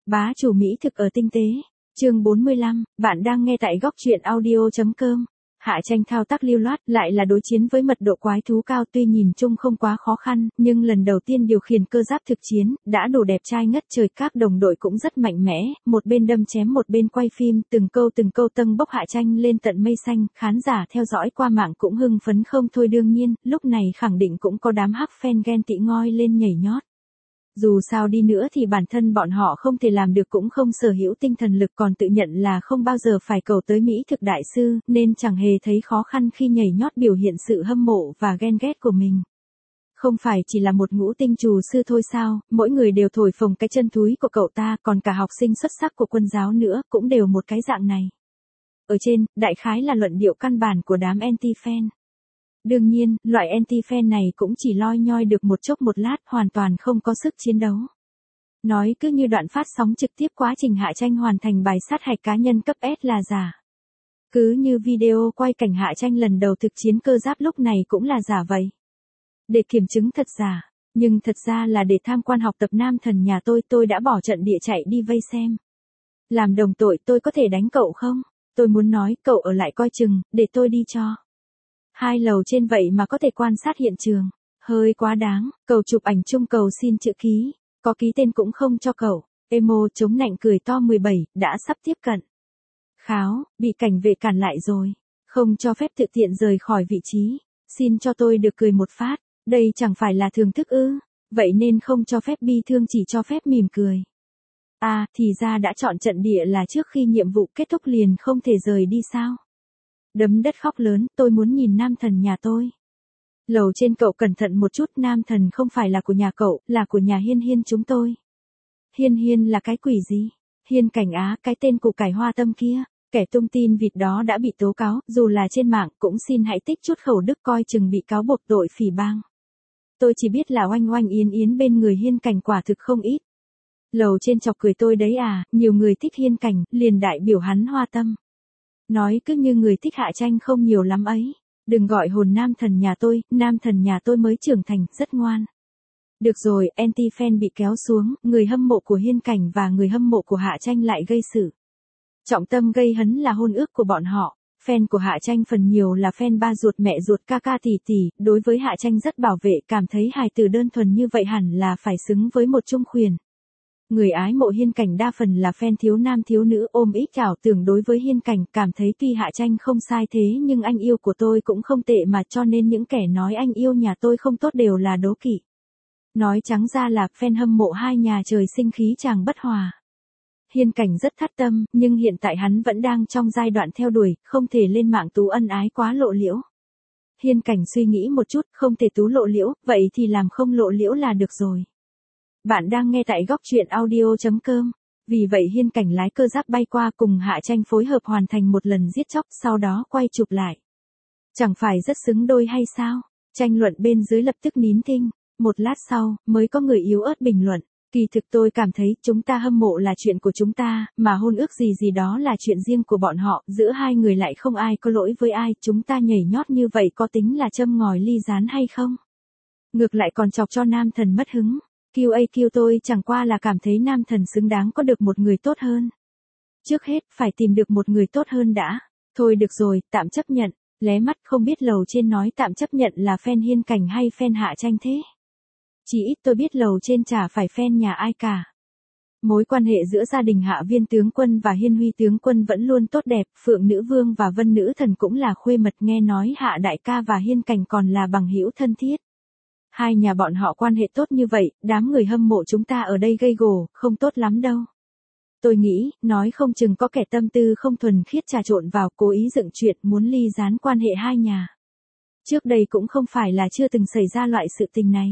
Bá chủ mỹ thực ở tinh tế. Chương 45, bạn đang nghe tại góc truyện audio.com. Hạ Tranh thao tác lưu loát, lại là đối chiến với mật độ quái thú cao, tuy nhìn chung không quá khó khăn, nhưng lần đầu tiên điều khiển cơ giáp thực chiến, đã đủ đẹp trai ngất trời. Các đồng đội cũng rất mạnh mẽ, một bên đâm chém một bên quay phim, từng câu tâng bốc Hạ Tranh lên tận mây xanh, khán giả theo dõi qua mạng cũng hưng phấn không thôi. Đương nhiên, lúc này khẳng định cũng có đám hắc fan ghen tị ngoi lên nhảy nhót. Dù sao đi nữa thì bản thân bọn họ không thể làm được, cũng không sở hữu tinh thần lực, còn tự nhận là không bao giờ phải cầu tới mỹ thực đại sư, nên chẳng hề thấy khó khăn khi nhảy nhót biểu hiện sự hâm mộ và ghen ghét của mình. Không phải chỉ là một ngũ tinh trù sư thôi sao, mỗi người đều thổi phồng cái chân thúi của cậu ta, còn cả học sinh xuất sắc của quân giáo nữa, cũng đều một cái dạng này. Ở trên, đại khái là luận điệu căn bản của đám anti-fan. Đương nhiên, loại anti-fan này cũng chỉ loi nhoi được một chốc một lát, hoàn toàn không có sức chiến đấu. Nói cứ như đoạn phát sóng trực tiếp quá trình Hạ Tranh hoàn thành bài sát hạch cá nhân cấp S là giả. Cứ như video quay cảnh Hạ Tranh lần đầu thực chiến cơ giáp lúc này cũng là giả vậy. Để kiểm chứng thật giả, nhưng thật ra là để tham quan học tập nam thần nhà tôi đã bỏ trận địa chạy đi vây xem. Làm đồng tội tôi có thể đánh cậu không? Tôi muốn nói cậu ở lại coi chừng, để tôi đi cho. 2 lầu trên vậy mà có thể quan sát hiện trường. Hơi quá đáng, cầu chụp ảnh chung cầu xin chữ ký. Có ký tên cũng không cho cậu. Emo chống nạnh cười to 17, đã sắp tiếp cận. Kháo, bị cảnh vệ cản lại rồi. Không cho phép tự tiện rời khỏi vị trí. Xin cho tôi được cười một phát. Đây chẳng phải là thưởng thức ư. Vậy nên không cho phép bi thương, chỉ cho phép mỉm cười. À, thì ra đã chọn trận địa là trước khi nhiệm vụ kết thúc liền không thể rời đi sao? Đấm đất khóc lớn, tôi muốn nhìn nam thần nhà tôi. Lầu trên cậu cẩn thận một chút, nam thần không phải là của nhà cậu, là của nhà Hiên Hiên chúng tôi. Hiên Hiên là cái quỷ gì? Hiên Cảnh Á, cái tên củ cải hoa tâm kia. Kẻ tung tin vịt đó đã bị tố cáo, dù là trên mạng cũng xin hãy tích chút khẩu đức, coi chừng bị cáo buộc tội phỉ báng. Tôi chỉ biết là oanh oanh yến yến bên người Hiên Cảnh quả thực không ít. Lầu trên chọc cười tôi đấy à, nhiều người thích Hiên Cảnh, liền đại biểu hắn hoa tâm. Nói cứ như người thích Hạ Tranh không nhiều lắm ấy. Đừng gọi hồn nam thần nhà tôi mới trưởng thành, rất ngoan. Được rồi, anti-fan bị kéo xuống, người hâm mộ của Hiên Cảnh và người hâm mộ của Hạ Tranh lại gây sự. Trọng tâm gây hấn là hôn ước của bọn họ. Fan của Hạ Tranh phần nhiều là fan ba ruột mẹ ruột ca ca tỷ tỷ, đối với Hạ Tranh rất bảo vệ, cảm thấy hài tử đơn thuần như vậy hẳn là phải xứng với một trung khuyển. Người ái mộ Hiên Cảnh đa phần là fan thiếu nam thiếu nữ, ôm ít ảo tưởng đối với Hiên Cảnh, cảm thấy tuy Hạ Tranh không sai thế nhưng anh yêu của tôi cũng không tệ mà, cho nên những kẻ nói anh yêu nhà tôi không tốt đều là đố kỵ. Nói trắng ra là fan hâm mộ hai nhà trời sinh khí chàng bất hòa. Hiên Cảnh rất thắt tâm, nhưng hiện tại hắn vẫn đang trong giai đoạn theo đuổi, không thể lên mạng tú ân ái quá lộ liễu. Hiên Cảnh suy nghĩ một chút, không thể tú lộ liễu, vậy thì làm không lộ liễu là được rồi. Bạn đang nghe tại góc truyện audio.com. Vì vậy Hiên Cảnh lái cơ giáp bay qua cùng Hạ Tranh phối hợp hoàn thành một lần giết chóc, sau đó quay chụp lại. Chẳng phải rất xứng đôi hay sao? Tranh luận bên dưới lập tức nín thinh. Một lát sau, mới có người yếu ớt bình luận. Kỳ thực tôi cảm thấy chúng ta hâm mộ là chuyện của chúng ta, mà hôn ước gì đó là chuyện riêng của bọn họ, giữa hai người lại không ai có lỗi với ai, chúng ta nhảy nhót như vậy có tính là châm ngòi ly gián hay không? Ngược lại còn chọc cho nam thần mất hứng. QAQ tôi chẳng qua là cảm thấy nam thần xứng đáng có được một người tốt hơn. Trước hết, phải tìm được một người tốt hơn đã. Thôi được rồi, tạm chấp nhận. Lé mắt không biết lầu trên nói tạm chấp nhận là fan Hiên Cảnh hay fan Hạ Tranh thế. Chỉ ít tôi biết lầu trên chả phải fan nhà ai cả. Mối quan hệ giữa gia đình Hạ Viên tướng quân và Hiên Huy tướng quân vẫn luôn tốt đẹp, Phượng Nữ Vương và Vân Nữ Thần cũng là khuê mật, nghe nói Hạ đại ca và Hiên Cảnh còn là bằng hữu thân thiết. Hai nhà bọn họ quan hệ tốt như vậy, đám người hâm mộ chúng ta ở đây gây gổ, không tốt lắm đâu. Tôi nghĩ, nói không chừng có kẻ tâm tư không thuần khiết trà trộn vào, cố ý dựng chuyện muốn ly gián quan hệ hai nhà. Trước đây cũng không phải là chưa từng xảy ra loại sự tình này.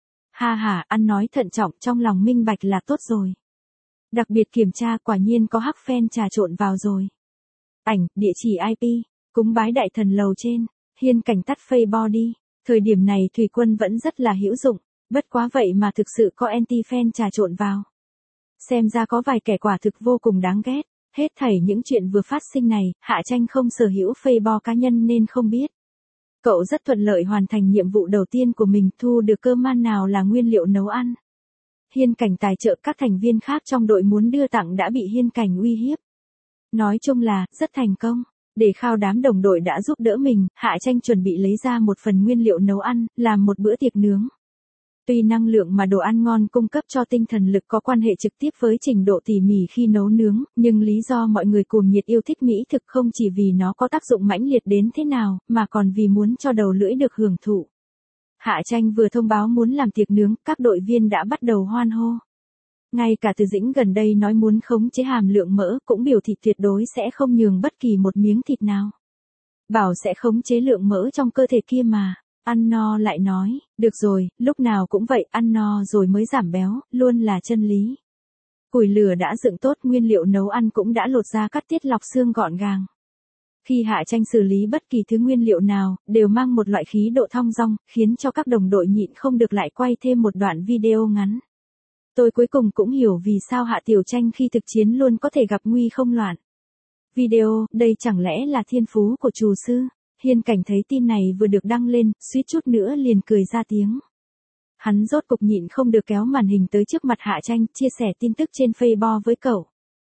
Ha ha, ăn nói thận trọng, trong lòng minh bạch là tốt rồi. Đặc biệt kiểm tra, quả nhiên có hắc fan trà trộn vào rồi. Ảnh, địa chỉ IP, cúng bái đại thần lầu trên, Hiên Cảnh tắt Facebook đi. Thời điểm này Thủy Quân vẫn rất là hữu dụng, bất quá vậy mà thực sự có anti-fan trà trộn vào. Xem ra có vài kẻ quả thực vô cùng đáng ghét. Hết thảy những chuyện vừa phát sinh này, Hạ Tranh không sở hữu Facebook cá nhân nên không biết. Cậu rất thuận lợi hoàn thành nhiệm vụ đầu tiên của mình, thu được cơm ăn nào là nguyên liệu nấu ăn. Hiên Cảnh tài trợ các thành viên khác trong đội muốn đưa tặng đã bị Hiên Cảnh uy hiếp. Nói chung là, rất thành công. Để khao đám đồng đội đã giúp đỡ mình, Hạ Tranh chuẩn bị lấy ra một phần nguyên liệu nấu ăn, làm một bữa tiệc nướng. Tuy năng lượng mà đồ ăn ngon cung cấp cho tinh thần lực có quan hệ trực tiếp với trình độ tỉ mỉ khi nấu nướng, nhưng lý do mọi người cuồng nhiệt yêu thích mỹ thực không chỉ vì nó có tác dụng mãnh liệt đến thế nào, mà còn vì muốn cho đầu lưỡi được hưởng thụ. Hạ Tranh vừa thông báo muốn làm tiệc nướng, các đội viên đã bắt đầu hoan hô. Ngay cả Từ Dĩnh gần đây nói muốn khống chế hàm lượng mỡ cũng biểu thị tuyệt đối sẽ không nhường bất kỳ một miếng thịt nào. Bảo sẽ khống chế lượng mỡ trong cơ thể kia mà. Ăn no lại nói, được rồi, lúc nào cũng vậy, ăn no rồi mới giảm béo, luôn là chân lý. Củi lửa đã dựng tốt, nguyên liệu nấu ăn cũng đã lột ra cắt tiết lọc xương gọn gàng. Khi Hạ Tranh xử lý bất kỳ thứ nguyên liệu nào, đều mang một loại khí độ thong dong, khiến cho các đồng đội nhịn không được lại quay thêm một đoạn video ngắn. Tôi cuối cùng cũng hiểu vì sao Hạ Tiểu Tranh khi thực chiến luôn có thể gặp nguy không loạn. Video, đây chẳng lẽ là thiên phú của trù sư? Hiên Cảnh thấy tin này vừa được đăng lên, suýt chút nữa liền cười ra tiếng. Hắn rốt cục nhịn không được kéo màn hình tới trước mặt Hạ Tranh, chia sẻ tin tức trên Weibo với cậu.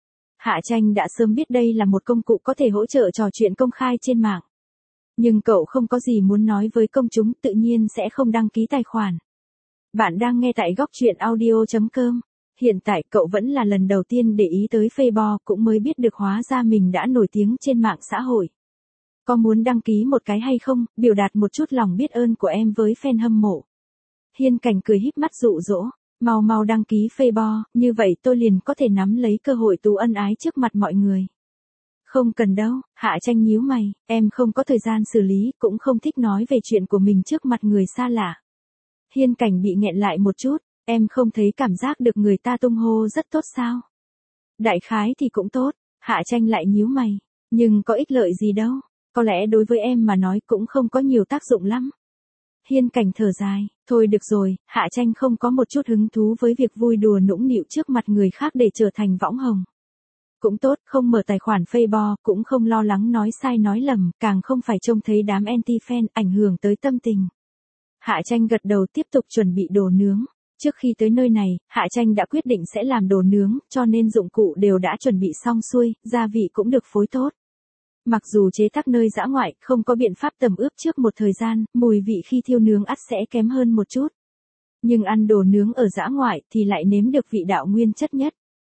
Hạ Tranh đã sớm biết đây là một công cụ có thể hỗ trợ trò chuyện công khai trên mạng. Nhưng cậu không có gì muốn nói với công chúng, tự nhiên sẽ không đăng ký tài khoản. Bạn đang nghe tại góc truyện audio.com. Hiện tại cậu vẫn là lần đầu tiên để ý tới Weibo, cũng mới biết được hóa ra mình đã nổi tiếng trên mạng xã hội. Có muốn đăng ký một cái hay không, biểu đạt một chút lòng biết ơn của em với fan hâm mộ. Hiên Cảnh cười híp mắt dụ dỗ, mau đăng ký Weibo, như vậy tôi liền có thể nắm lấy cơ hội tú ân ái trước mặt mọi người. Không cần đâu, Hạ Tranh nhíu mày, em không có thời gian xử lý, cũng không thích nói về chuyện của mình trước mặt người xa lạ. Hiên Cảnh bị nghẹn lại một chút, em không thấy cảm giác được người ta tung hô rất tốt sao? Đại khái thì cũng tốt, Hạ Tranh lại nhíu mày, nhưng có ích lợi gì đâu, có lẽ đối với em mà nói cũng không có nhiều tác dụng lắm. Hiên Cảnh thở dài, thôi được rồi, Hạ Tranh không có một chút hứng thú với việc vui đùa nũng nịu trước mặt người khác để trở thành võng hồng. Cũng tốt, không mở tài khoản Weibo, cũng không lo lắng nói sai nói lầm, càng không phải trông thấy đám anti-fan ảnh hưởng tới tâm tình. Hạ Tranh gật đầu tiếp tục chuẩn bị đồ nướng. Trước khi tới nơi này, Hạ Tranh đã quyết định sẽ làm đồ nướng, cho nên dụng cụ đều đã chuẩn bị xong xuôi, gia vị cũng được phối tốt. Mặc dù chế tác nơi dã ngoại, không có biện pháp tẩm ướp trước một thời gian, mùi vị khi thiêu nướng ắt sẽ kém hơn một chút. Nhưng ăn đồ nướng ở dã ngoại thì lại nếm được vị đạo nguyên chất nhất.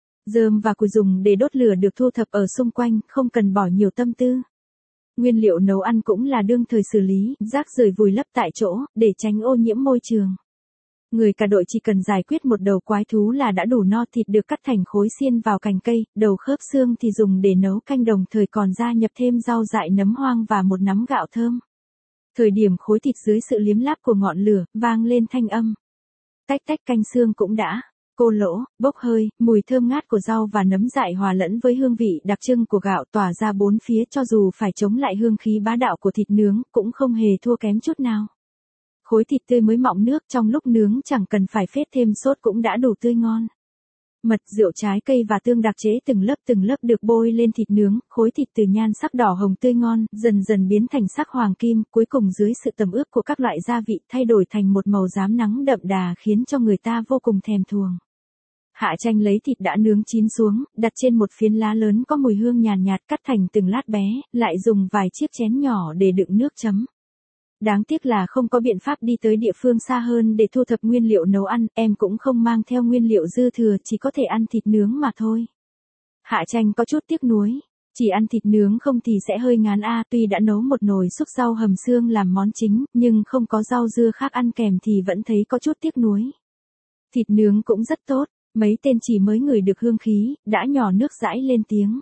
Rơm và củi dùng để đốt lửa được thu thập ở xung quanh, không cần bỏ nhiều tâm tư. Nguyên liệu nấu ăn cũng là đương thời xử lý, rác rưởi vùi lấp tại chỗ, để tránh ô nhiễm môi trường. Người cả đội chỉ cần giải quyết một đầu quái thú là đã đủ no, thịt được cắt thành khối xiên vào cành cây, đầu khớp xương thì dùng để nấu canh, đồng thời còn gia nhập thêm rau dại, nấm hoang và một nắm gạo thơm. Thời điểm khối thịt dưới sự liếm láp của ngọn lửa, vang lên thanh âm. Tách tách, canh xương cũng đã cô lỗ, bốc hơi, mùi thơm ngát của rau và nấm dại hòa lẫn với hương vị đặc trưng của gạo tỏa ra bốn phía, cho dù phải chống lại hương khí bá đạo của thịt nướng, cũng không hề thua kém chút nào. Khối thịt tươi mới mọng nước, trong lúc nướng chẳng cần phải phết thêm sốt cũng đã đủ tươi ngon. Mật, rượu, trái cây và tương đặc chế từng lớp được bôi lên thịt nướng, khối thịt từ nhan sắc đỏ hồng tươi ngon, dần dần biến thành sắc hoàng kim, cuối cùng dưới sự tẩm ướp của các loại gia vị thay đổi thành một màu rám nắng đậm đà, khiến cho người ta vô cùng thèm thuồng. Hạ Tranh lấy thịt đã nướng chín xuống, đặt trên một phiến lá lớn có mùi hương nhàn nhạt, cắt thành từng lát bé, lại dùng vài chiếc chén nhỏ để đựng nước chấm. Đáng tiếc là không có biện pháp đi tới địa phương xa hơn để thu thập nguyên liệu nấu ăn, em cũng không mang theo nguyên liệu dư thừa, chỉ có thể ăn thịt nướng mà thôi. Hạ Tranh có chút tiếc nuối, chỉ ăn thịt nướng không thì sẽ hơi ngán tuy đã nấu một nồi súp rau hầm xương làm món chính, nhưng không có rau dưa khác ăn kèm thì vẫn thấy có chút tiếc nuối. Thịt nướng cũng rất tốt, mấy tên chỉ mới ngửi được hương khí, đã nhỏ nước dãi lên tiếng.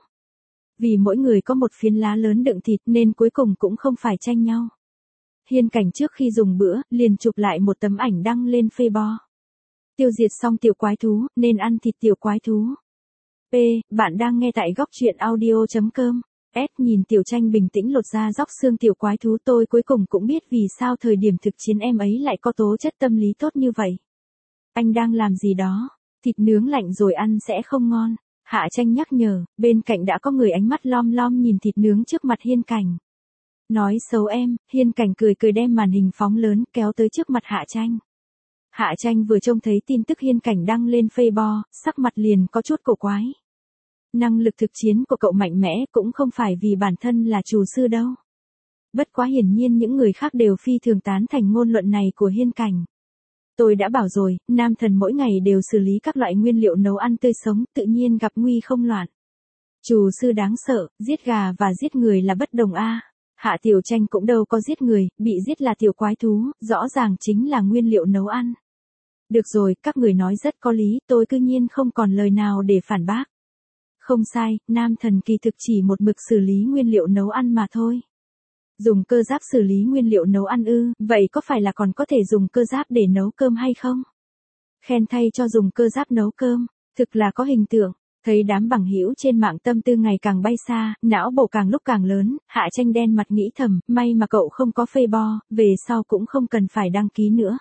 Vì mỗi người có một phiến lá lớn đựng thịt nên cuối cùng cũng không phải tranh nhau. Hiên Cảnh trước khi dùng bữa, liền chụp lại một tấm ảnh đăng lên Weibo. Tiêu diệt xong tiểu quái thú, nên ăn thịt tiểu quái thú. P. Bạn đang nghe tại góc truyện audio.com. S. Nhìn Tiểu Tranh bình tĩnh lột ra róc xương tiểu quái thú, tôi cuối cùng cũng biết vì sao thời điểm thực chiến em ấy lại có tố chất tâm lý tốt như vậy. Anh đang làm gì đó? Thịt nướng lạnh rồi ăn sẽ không ngon. Hạ Tranh nhắc nhở, bên cạnh đã có người ánh mắt lom lom nhìn thịt nướng trước mặt Hiên Cảnh. Nói xấu em, Hiên Cảnh cười đem màn hình phóng lớn kéo tới trước mặt Hạ Tranh. Hạ Tranh vừa trông thấy tin tức Hiên Cảnh đăng lên Weibo, sắc mặt liền có chút cổ quái. Năng lực thực chiến của cậu mạnh mẽ cũng không phải vì bản thân là chủ sư đâu. Bất quá hiển nhiên những người khác đều phi thường tán thành ngôn luận này của Hiên Cảnh. Tôi đã bảo rồi, nam thần mỗi ngày đều xử lý các loại nguyên liệu nấu ăn tươi sống, tự nhiên gặp nguy không loạn. Chủ sư đáng sợ, giết gà và giết người là bất đồng a. Hạ Tiểu Tranh cũng đâu có giết người, bị giết là tiểu quái thú, rõ ràng chính là nguyên liệu nấu ăn. Được rồi, các người nói rất có lý, tôi cư nhiên không còn lời nào để phản bác. Không sai, nam thần kỳ thực chỉ một mực xử lý nguyên liệu nấu ăn mà thôi. Dùng cơ giáp xử lý nguyên liệu nấu ăn ư, vậy có phải là còn có thể dùng cơ giáp để nấu cơm hay không? Khen thay cho dùng cơ giáp nấu cơm, thực là có hình tượng. Thấy đám bằng hữu trên mạng tâm tư ngày càng bay xa, não bộ càng lúc càng lớn, Hạ Tranh đen mặt nghĩ thầm, may mà cậu không có Weibo, về sau cũng không cần phải đăng ký nữa.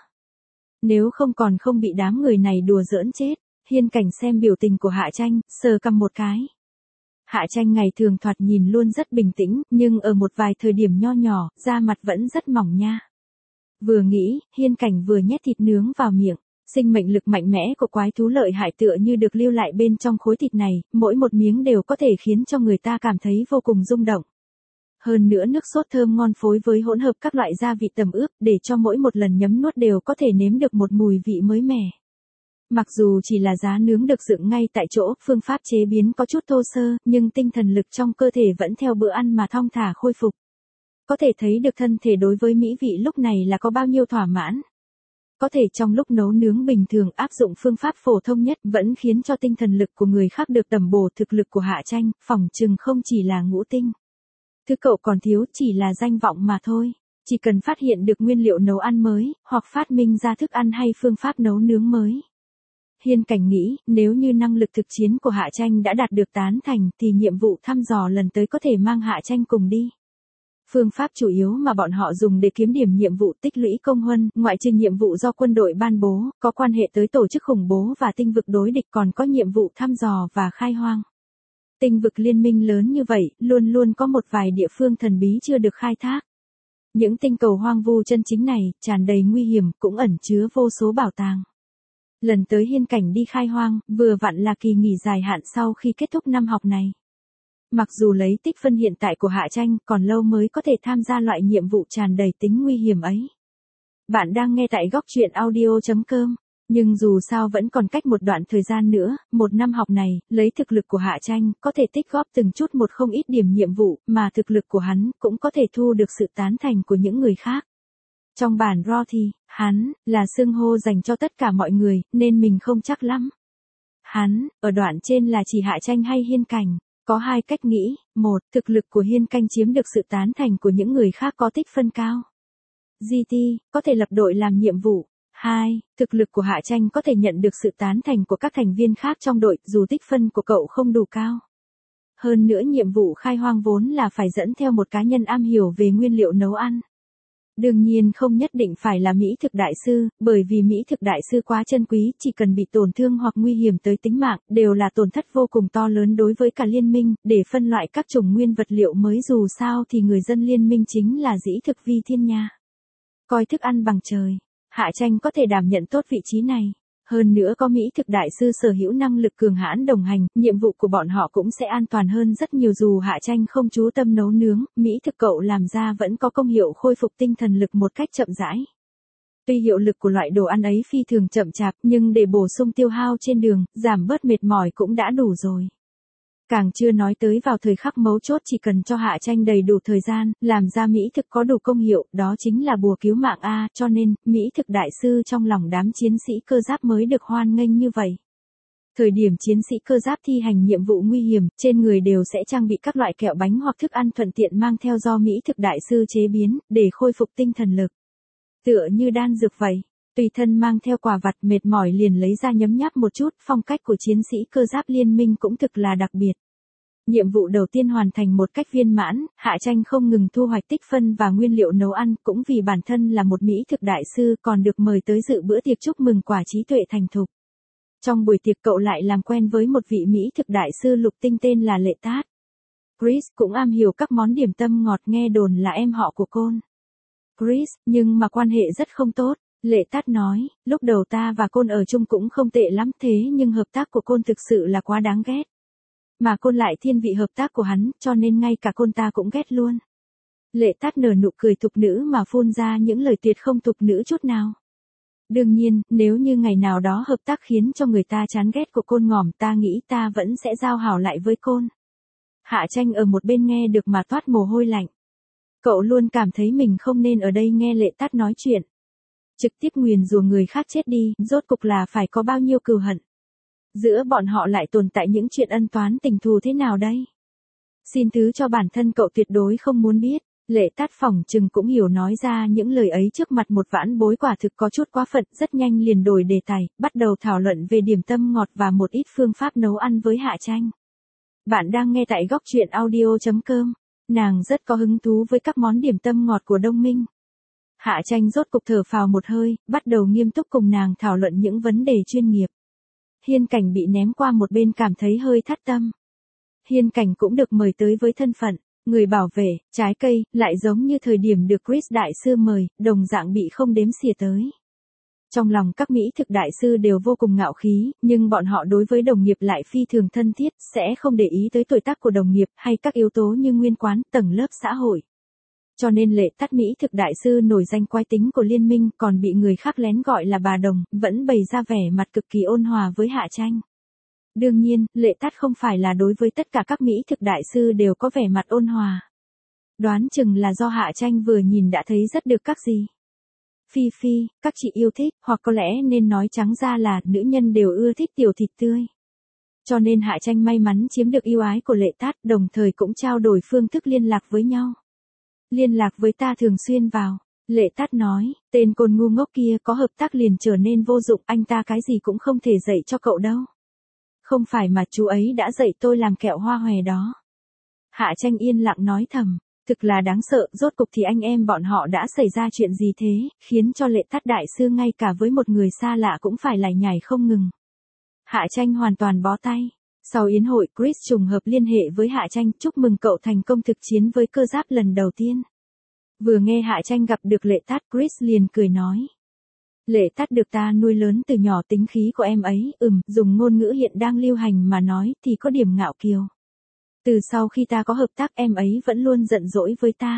Nếu không còn không bị đám người này đùa giỡn chết. Hiên Cảnh xem biểu tình của Hạ Tranh, sờ cằm một cái. Hạ Tranh ngày thường thoạt nhìn luôn rất bình tĩnh, nhưng ở một vài thời điểm nho nhỏ, da mặt vẫn rất mỏng nha. Vừa nghĩ, Hiên Cảnh vừa nhét thịt nướng vào miệng. Sinh mệnh lực mạnh mẽ của quái thú lợi hại tựa như được lưu lại bên trong khối thịt này, mỗi một miếng đều có thể khiến cho người ta cảm thấy vô cùng rung động. Hơn nữa nước sốt thơm ngon phối với hỗn hợp các loại gia vị tẩm ướp để cho mỗi một lần nhấm nuốt đều có thể nếm được một mùi vị mới mẻ. Mặc dù chỉ là giá nướng được dựng ngay tại chỗ, phương pháp chế biến có chút thô sơ, nhưng tinh thần lực trong cơ thể vẫn theo bữa ăn mà thong thả khôi phục. Có thể thấy được thân thể đối với mỹ vị lúc này là có bao nhiêu thỏa mãn. Có thể trong lúc nấu nướng bình thường áp dụng phương pháp phổ thông nhất vẫn khiến cho tinh thần lực của người khác được tầm bổ thực lực của Hạ Tranh, phỏng chừng không chỉ là ngũ tinh. Thứ cậu còn thiếu chỉ là danh vọng mà thôi. Chỉ cần phát hiện được nguyên liệu nấu ăn mới, hoặc phát minh ra thức ăn hay phương pháp nấu nướng mới. Hiên Cảnh nghĩ, nếu như năng lực thực chiến của Hạ Tranh đã đạt được tán thành thì nhiệm vụ thăm dò lần tới có thể mang Hạ Tranh cùng đi. Phương pháp chủ yếu mà bọn họ dùng để kiếm điểm nhiệm vụ tích lũy công huân, ngoại trừ nhiệm vụ do quân đội ban bố, có quan hệ tới tổ chức khủng bố và tinh vực đối địch còn có nhiệm vụ thăm dò và khai hoang. Tinh vực liên minh lớn như vậy, luôn luôn có một vài địa phương thần bí chưa được khai thác. Những tinh cầu hoang vu chân chính này, tràn đầy nguy hiểm, cũng ẩn chứa vô số bảo tàng. Lần tới Hiên Cảnh đi khai hoang, vừa vặn là kỳ nghỉ dài hạn sau khi kết thúc năm học này. Mặc dù lấy tích phân hiện tại của Hạ Tranh, còn lâu mới có thể tham gia loại nhiệm vụ tràn đầy tính nguy hiểm ấy. Bạn đang nghe tại góc truyện audio.com. Nhưng dù sao vẫn còn cách một đoạn thời gian nữa, một năm học này, lấy thực lực của Hạ Tranh, có thể tích góp từng chút một không ít điểm nhiệm vụ, mà thực lực của hắn cũng có thể thu được sự tán thành của những người khác. Trong bản Raw thì, hắn, là xưng hô dành cho tất cả mọi người, nên mình không chắc lắm. Hắn, ở đoạn trên là chỉ Hạ Tranh hay Hiên Cảnh. Có hai cách nghĩ, một, thực lực của Hiên Cảnh chiếm được sự tán thành của những người khác có tích phân cao. GT, có thể lập đội làm nhiệm vụ. 2. Thực lực của Hạ Tranh có thể nhận được sự tán thành của các thành viên khác trong đội dù tích phân của cậu không đủ cao. Hơn nữa nhiệm vụ khai hoang vốn là phải dẫn theo một cá nhân am hiểu về nguyên liệu nấu ăn. Đương nhiên không nhất định phải là Mỹ thực đại sư, bởi vì Mỹ thực đại sư quá chân quý, chỉ cần bị tổn thương hoặc nguy hiểm tới tính mạng, đều là tổn thất vô cùng to lớn đối với cả liên minh, để phân loại các chủng nguyên vật liệu mới dù sao thì người dân liên minh chính là dĩ thực vi thiên nha. Coi thức ăn bằng trời, Hạ Tranh có thể đảm nhận tốt vị trí này. Hơn nữa có Mỹ thực đại sư sở hữu năng lực cường hãn đồng hành, nhiệm vụ của bọn họ cũng sẽ an toàn hơn rất nhiều dù Hạ Tranh không chú tâm nấu nướng, Mỹ thực cậu làm ra vẫn có công hiệu khôi phục tinh thần lực một cách chậm rãi. Tuy hiệu lực của loại đồ ăn ấy phi thường chậm chạp nhưng để bổ sung tiêu hao trên đường, giảm bớt mệt mỏi cũng đã đủ rồi. Càng chưa nói tới vào thời khắc mấu chốt chỉ cần cho Hạ Tranh đầy đủ thời gian, làm ra Mỹ thực có đủ công hiệu, đó chính là bùa cứu mạng A, cho nên, Mỹ thực đại sư trong lòng đám chiến sĩ cơ giáp mới được hoan nghênh như vậy. Thời điểm chiến sĩ cơ giáp thi hành nhiệm vụ nguy hiểm, trên người đều sẽ trang bị các loại kẹo bánh hoặc thức ăn thuận tiện mang theo do Mỹ thực đại sư chế biến, để khôi phục tinh thần lực. Tựa như đan dược vậy. Tùy thân mang theo quà vặt mệt mỏi liền lấy ra nhấm nháp một chút, phong cách của chiến sĩ cơ giáp liên minh cũng thực là đặc biệt. Nhiệm vụ đầu tiên hoàn thành một cách viên mãn, Hạ Tranh không ngừng thu hoạch tích phân và nguyên liệu nấu ăn, cũng vì bản thân là một Mỹ thực đại sư còn được mời tới dự bữa tiệc chúc mừng quả trí tuệ thành thục. Trong buổi tiệc cậu lại làm quen với một vị Mỹ thực đại sư lục tinh tên là Lệ Tát. Chris cũng am hiểu các món điểm tâm ngọt nghe đồn là em họ của Cole. Chris, nhưng mà quan hệ rất không tốt. Lệ Tát nói, lúc đầu ta và Côn ở chung cũng không tệ lắm thế nhưng hợp tác của Côn thực sự là quá đáng ghét. Mà Côn lại thiên vị hợp tác của hắn, cho nên ngay cả Côn ta cũng ghét luôn. Lệ Tát nở nụ cười thục nữ mà phun ra những lời tuyệt không thục nữ chút nào. Đương nhiên, nếu như ngày nào đó hợp tác khiến cho người ta chán ghét của Côn ngỏm ta nghĩ ta vẫn sẽ giao hảo lại với Côn. Hạ Tranh ở một bên nghe được mà toát mồ hôi lạnh. Cậu luôn cảm thấy mình không nên ở đây nghe Lệ Tát nói chuyện. Trực tiếp nguyền rủa người khác chết đi, rốt cục là phải có bao nhiêu cừu hận. Giữa bọn họ lại tồn tại những chuyện ân toán tình thù thế nào đây? Xin thứ cho bản thân cậu tuyệt đối không muốn biết. Lệ Tát phỏng chừng cũng hiểu nói ra những lời ấy trước mặt một vãn bối quả thực có chút quá phận, rất nhanh liền đổi đề tài, bắt đầu thảo luận về điểm tâm ngọt và một ít phương pháp nấu ăn với Hạ Tranh. Bạn đang nghe tại góc truyện audio.com. Nàng rất có hứng thú với các món điểm tâm ngọt của Đông Minh. Hạ Tranh rốt cục thở phào một hơi, bắt đầu nghiêm túc cùng nàng thảo luận những vấn đề chuyên nghiệp. Hiên Cảnh bị ném qua một bên cảm thấy hơi thắt tâm. Hiên Cảnh cũng được mời tới với thân phận người bảo vệ, trái cây, lại giống như thời điểm được Chris đại sư mời, đồng dạng bị không đếm xỉa tới. Trong lòng các mỹ thực đại sư đều vô cùng ngạo khí, nhưng bọn họ đối với đồng nghiệp lại phi thường thân thiết, sẽ không để ý tới tuổi tác của đồng nghiệp hay các yếu tố như nguyên quán, tầng lớp xã hội. Cho nên Lệ Tát mỹ thực đại sư nổi danh quái tính của liên minh còn bị người khác lén gọi là bà đồng, vẫn bày ra vẻ mặt cực kỳ ôn hòa với Hạ Tranh. Đương nhiên, Lệ Tát không phải là đối với tất cả các mỹ thực đại sư đều có vẻ mặt ôn hòa. Đoán chừng là do Hạ Tranh vừa nhìn đã thấy rất được các gì. Phi Phi, các chị yêu thích, hoặc có lẽ nên nói trắng ra là nữ nhân đều ưa thích tiểu thịt tươi. Cho nên Hạ Tranh may mắn chiếm được yêu ái của Lệ Tát, đồng thời cũng trao đổi phương thức liên lạc với nhau. Liên lạc với ta thường xuyên vào. Lệ Tát nói, tên Côn ngu ngốc kia có hợp tác liền trở nên vô dụng, anh ta cái gì cũng không thể dạy cho cậu đâu. Không phải mà chú ấy đã dạy tôi làm kẹo hoa hòe đó. Hạ Tranh yên lặng nói thầm, thực là đáng sợ, rốt cục thì anh em bọn họ đã xảy ra chuyện gì thế, khiến cho Lệ Tát đại sư ngay cả với một người xa lạ cũng phải lải nhải không ngừng. Hạ Tranh hoàn toàn bó tay. Sau yến hội, Chris trùng hợp liên hệ với Hạ Tranh, chúc mừng cậu thành công thực chiến với cơ giáp lần đầu tiên. Vừa nghe Hạ Tranh gặp được Lệ Tát, Chris liền cười nói. Lệ Tát được ta nuôi lớn từ nhỏ, tính khí của em ấy, dùng ngôn ngữ hiện đang lưu hành mà nói thì có điểm ngạo kiều. Từ sau khi ta có hợp tác em ấy vẫn luôn giận dỗi với ta.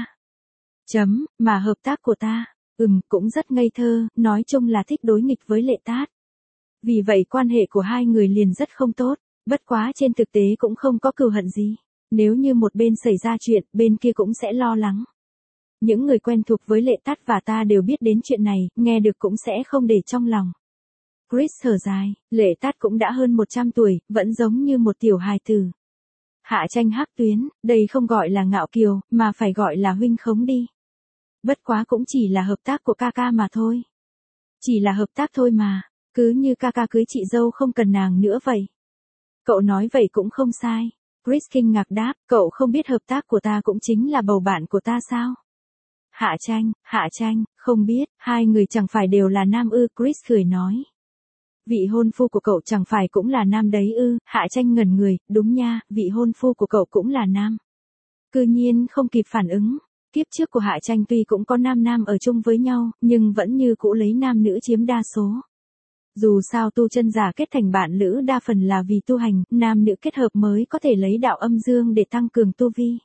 Mà hợp tác của ta, cũng rất ngây thơ, nói chung là thích đối nghịch với Lệ Tát. Vì vậy quan hệ của hai người liền rất không tốt, bất quá trên thực tế cũng không có cừu hận gì. Nếu như một bên xảy ra chuyện, bên kia cũng sẽ lo lắng. Những người quen thuộc với Lệ Tát và ta đều biết đến chuyện này, nghe được cũng sẽ không để trong lòng. Chris thở dài, Lệ Tát cũng đã hơn 100 tuổi, vẫn giống như một tiểu hài tử. Hạ Tranh hắc tuyến, đây không gọi là ngạo kiều, mà phải gọi là huynh khống đi. Bất quá cũng chỉ là hợp tác của ca ca mà thôi. Chỉ là hợp tác thôi mà, cứ như ca ca cưới chị dâu không cần nàng nữa vậy. Cậu nói vậy cũng không sai. Chris kinh ngạc đáp, cậu không biết hợp tác của ta cũng chính là bầu bạn của ta sao? Hạ Tranh, không biết, hai người chẳng phải đều là nam ư, Chris cười nói. Vị hôn phu của cậu chẳng phải cũng là nam đấy ư, Hạ Tranh ngẩn người, đúng nha, vị hôn phu của cậu cũng là nam. Cư nhiên không kịp phản ứng, kiếp trước của Hạ Tranh tuy cũng có nam ở chung với nhau, nhưng vẫn như cũ lấy nam nữ chiếm đa số. Dù sao tu chân giả kết thành bạn lữ đa phần là vì tu hành, nam nữ kết hợp mới có thể lấy đạo âm dương để tăng cường tu vi.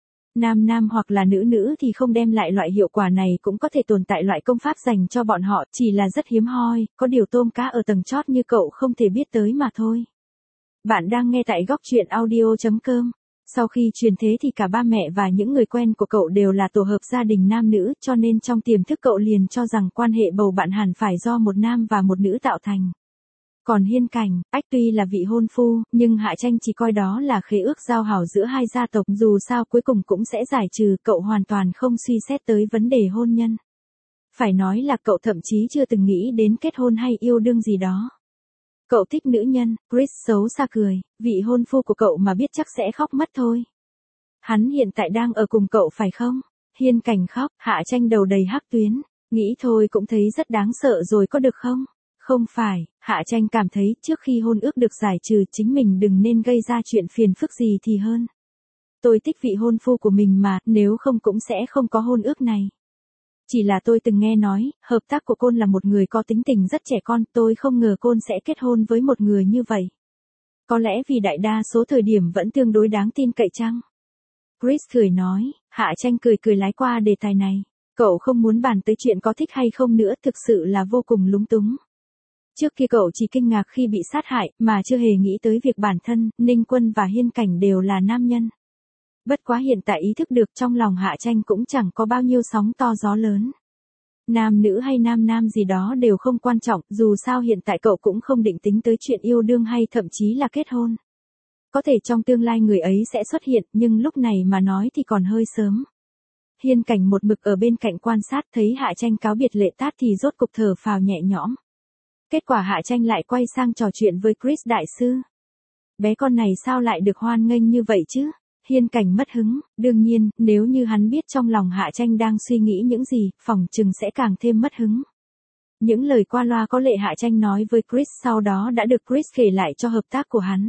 Nam hoặc là nữ thì không đem lại loại hiệu quả này, cũng có thể tồn tại loại công pháp dành cho bọn họ, chỉ là rất hiếm hoi, có điều tôm cá ở tầng chót như cậu không thể biết tới mà thôi. Bạn đang nghe tại góc truyện audio.com. Sau khi truyền thế thì cả ba mẹ và những người quen của cậu đều là tổ hợp gia đình nam nữ, cho nên trong tiềm thức cậu liền cho rằng quan hệ bầu bạn hẳn phải do một nam và một nữ tạo thành. Còn Hiên Cảnh, tuy là vị hôn phu, nhưng Hạ Tranh chỉ coi đó là khế ước giao hảo giữa hai gia tộc, dù sao cuối cùng cũng sẽ giải trừ, cậu hoàn toàn không suy xét tới vấn đề hôn nhân. Phải nói là cậu thậm chí chưa từng nghĩ đến kết hôn hay yêu đương gì đó. Cậu thích nữ nhân, Chris xấu xa cười, vị hôn phu của cậu mà biết chắc sẽ khóc mất thôi. Hắn hiện tại đang ở cùng cậu phải không? Hiên Cảnh khóc, Hạ Tranh đầu đầy hắc tuyến, nghĩ thôi cũng thấy rất đáng sợ rồi có được không? Không phải, Hạ Tranh cảm thấy trước khi hôn ước được giải trừ chính mình đừng nên gây ra chuyện phiền phức gì thì hơn. Tôi thích vị hôn phu của mình mà, nếu không cũng sẽ không có hôn ước này. Chỉ là tôi từng nghe nói, hợp tác của Côn là một người có tính tình rất trẻ con, tôi không ngờ Côn sẽ kết hôn với một người như vậy. Có lẽ vì đại đa số thời điểm vẫn tương đối đáng tin cậy chăng? Chris cười nói, Hạ Tranh cười cười lái qua đề tài này. Cậu không muốn bàn tới chuyện có thích hay không nữa, thực sự là vô cùng lúng túng. Trước kia cậu chỉ kinh ngạc khi bị sát hại, mà chưa hề nghĩ tới việc bản thân, Ninh Quân và Hiên Cảnh đều là nam nhân. Bất quá hiện tại ý thức được trong lòng Hạ Tranh cũng chẳng có bao nhiêu sóng to gió lớn. Nam nữ hay nam nam gì đó đều không quan trọng, dù sao hiện tại cậu cũng không định tính tới chuyện yêu đương hay thậm chí là kết hôn. Có thể trong tương lai người ấy sẽ xuất hiện, nhưng lúc này mà nói thì còn hơi sớm. Hiên Cảnh một mực ở bên cạnh quan sát, thấy Hạ Tranh cáo biệt Lệ Tát thì rốt cục thở phào nhẹ nhõm. Kết quả Hạ Tranh lại quay sang trò chuyện với Chris đại sư. Bé con này sao lại được hoan nghênh như vậy chứ? Hiên Cảnh mất hứng, đương nhiên, nếu như hắn biết trong lòng Hạ Tranh đang suy nghĩ những gì, phỏng chừng sẽ càng thêm mất hứng. Những lời qua loa có lệ Hạ Tranh nói với Chris sau đó đã được Chris kể lại cho hợp tác của hắn.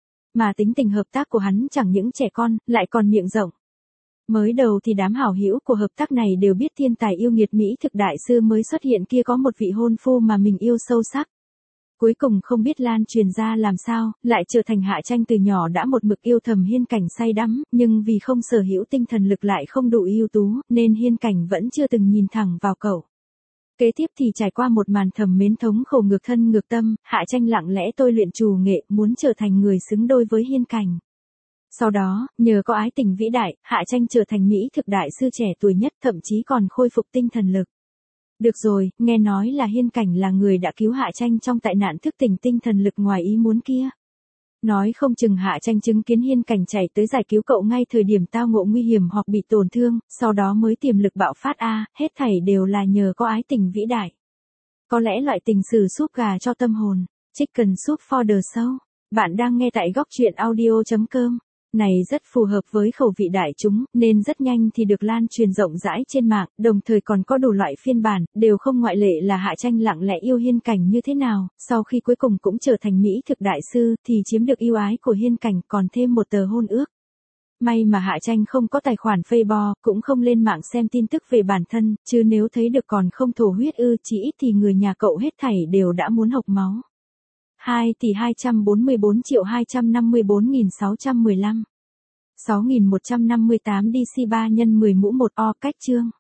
Mà tính tình hợp tác của hắn chẳng những trẻ con, lại còn miệng rộng. Mới đầu thì đám hảo hữu của hợp tác này đều biết thiên tài yêu nghiệt Mỹ thực đại sư mới xuất hiện kia có một vị hôn phu mà mình yêu sâu sắc. Cuối cùng không biết lan truyền ra làm sao, lại trở thành Hạ Tranh từ nhỏ đã một mực yêu thầm Hiên Cảnh say đắm, nhưng vì không sở hữu tinh thần lực lại không đủ ưu tú, nên Hiên Cảnh vẫn chưa từng nhìn thẳng vào cậu. Kế tiếp thì trải qua một màn thầm mến thống khổ ngược thân ngược tâm, Hạ Tranh lặng lẽ tôi luyện trù nghệ, muốn trở thành người xứng đôi với Hiên Cảnh. Sau đó, nhờ có ái tình vĩ đại, Hạ Tranh trở thành Mỹ thực đại sư trẻ tuổi nhất, thậm chí còn khôi phục tinh thần lực. Được rồi, nghe nói là Hiên Cảnh là người đã cứu Hạ Tranh trong tai nạn thức tỉnh tinh thần lực ngoài ý muốn kia. Nói không chừng Hạ Tranh chứng kiến Hiên Cảnh chạy tới giải cứu cậu ngay thời điểm tao ngộ nguy hiểm hoặc bị tổn thương, sau đó mới tiềm lực bạo phát hết thảy đều là nhờ có ái tình vĩ đại. Có lẽ loại tình sử súp gà cho tâm hồn, chicken soup for the soul. Bạn đang nghe tại góc truyện audio.com. Này rất phù hợp với khẩu vị đại chúng, nên rất nhanh thì được lan truyền rộng rãi trên mạng, đồng thời còn có đủ loại phiên bản, đều không ngoại lệ là Hạ Tranh lặng lẽ yêu Hiên Cảnh như thế nào, sau khi cuối cùng cũng trở thành Mỹ thực đại sư, thì chiếm được yêu ái của Hiên Cảnh, còn thêm một tờ hôn ước. May mà Hạ Tranh không có tài khoản Weibo, cũng không lên mạng xem tin tức về bản thân, chứ nếu thấy được còn không thổ huyết chỉ ít thì người nhà cậu hết thảy đều đã muốn hộc máu. 2 tỷ 244.254.615 6.158 DC3 x 10 mũ 1 O cách chương